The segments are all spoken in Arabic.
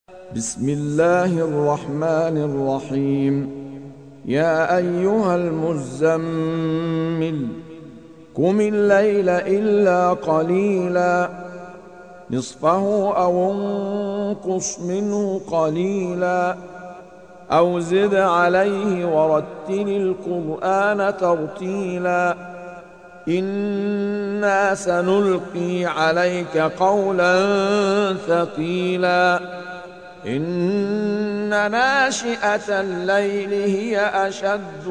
بسم الله الرحمن الرحيم. يا أيها المزمل قم الليل إلا قليلا نصفه أو انقص منه قليلا أو زد عليه ورتل القرآن ترتيلا إنا سنلقي عليك قولا ثقيلا إن ناشئة الليل هي أشد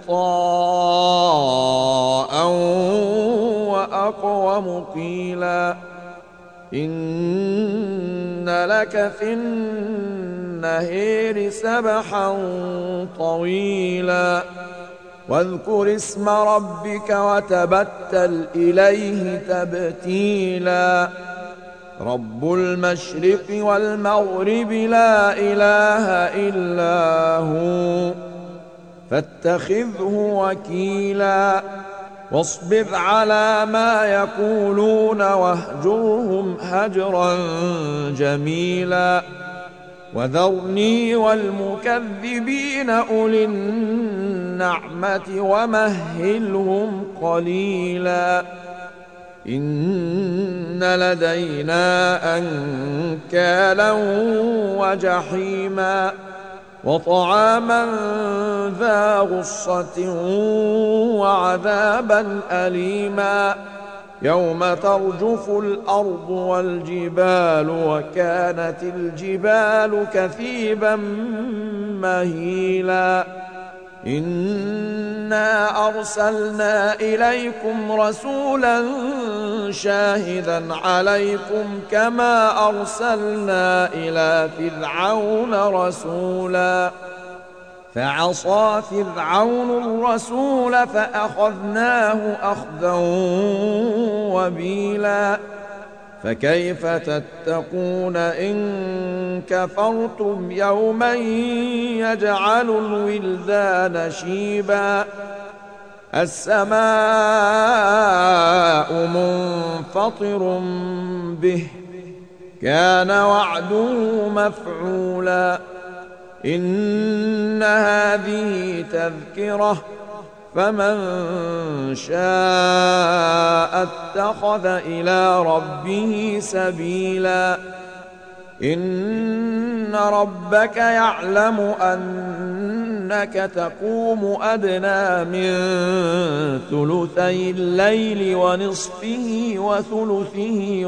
وطاء وأقوم قيلا إن لك في النهار سبحا طويلا واذكر اسم ربك وتبتل إليه تبتيلا رب المشرق والمغرب لا إله إلا هو فاتخذه وكيلا واصبر على ما يقولون واهجرهم هجرا جميلا وذرني والمكذبين أولي النعمة ومهلهم قليلا إن لدينا أنكالا وجحيما وطعاما ذا غصة وعذابا أليما يوم ترجف الأرض والجبال وكانت الجبال كثيبا مهيلا إنا أرسلنا إليكم رسولا شاهدا عليكم كما أرسلنا إلى فرعون رسولا فعصى فرعون الرسول فأخذناه أخذا وبيلا فكيف تتقون إن كفرتم يوما يجعل الولدان شيبا السماء منفطر به كان وعده مفعولا إن هذه تذكرة فمن شاء اتخذ إلى ربه سبيلا إن ربك يعلم أنك تقوم أدنى من ثلثي الليل ونصفه وثلثه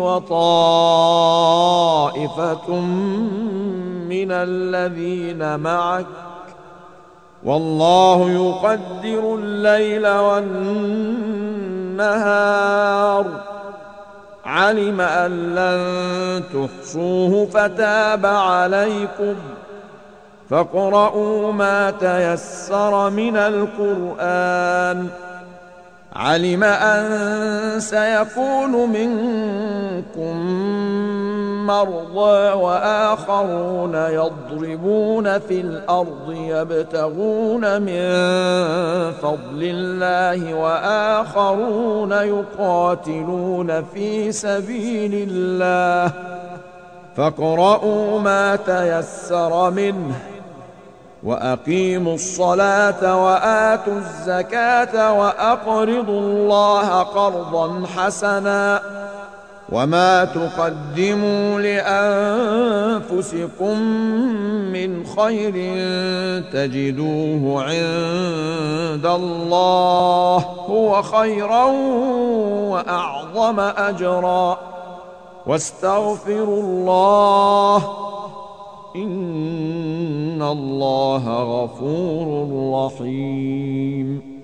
وطائفة من الذين معك والله يقدر الليل والنهار علم أن لن تحصوه فتاب عليكم فاقرؤوا ما تيسر من القرآن علم أن سيكون منكم مرضى وآخرون يضربون في الأرض يبتغون من فضل الله وآخرون يقاتلون في سبيل الله فاقرؤوا ما تيسر منه وأقيموا الصلاة وآتوا الزكاة وأقرضوا الله قرضا حسنا وما تقدموا لأنفسكم من خير تجدوه عند الله هو خيرا وأعظم أجرا واستغفروا الله إن الله غفور رحيم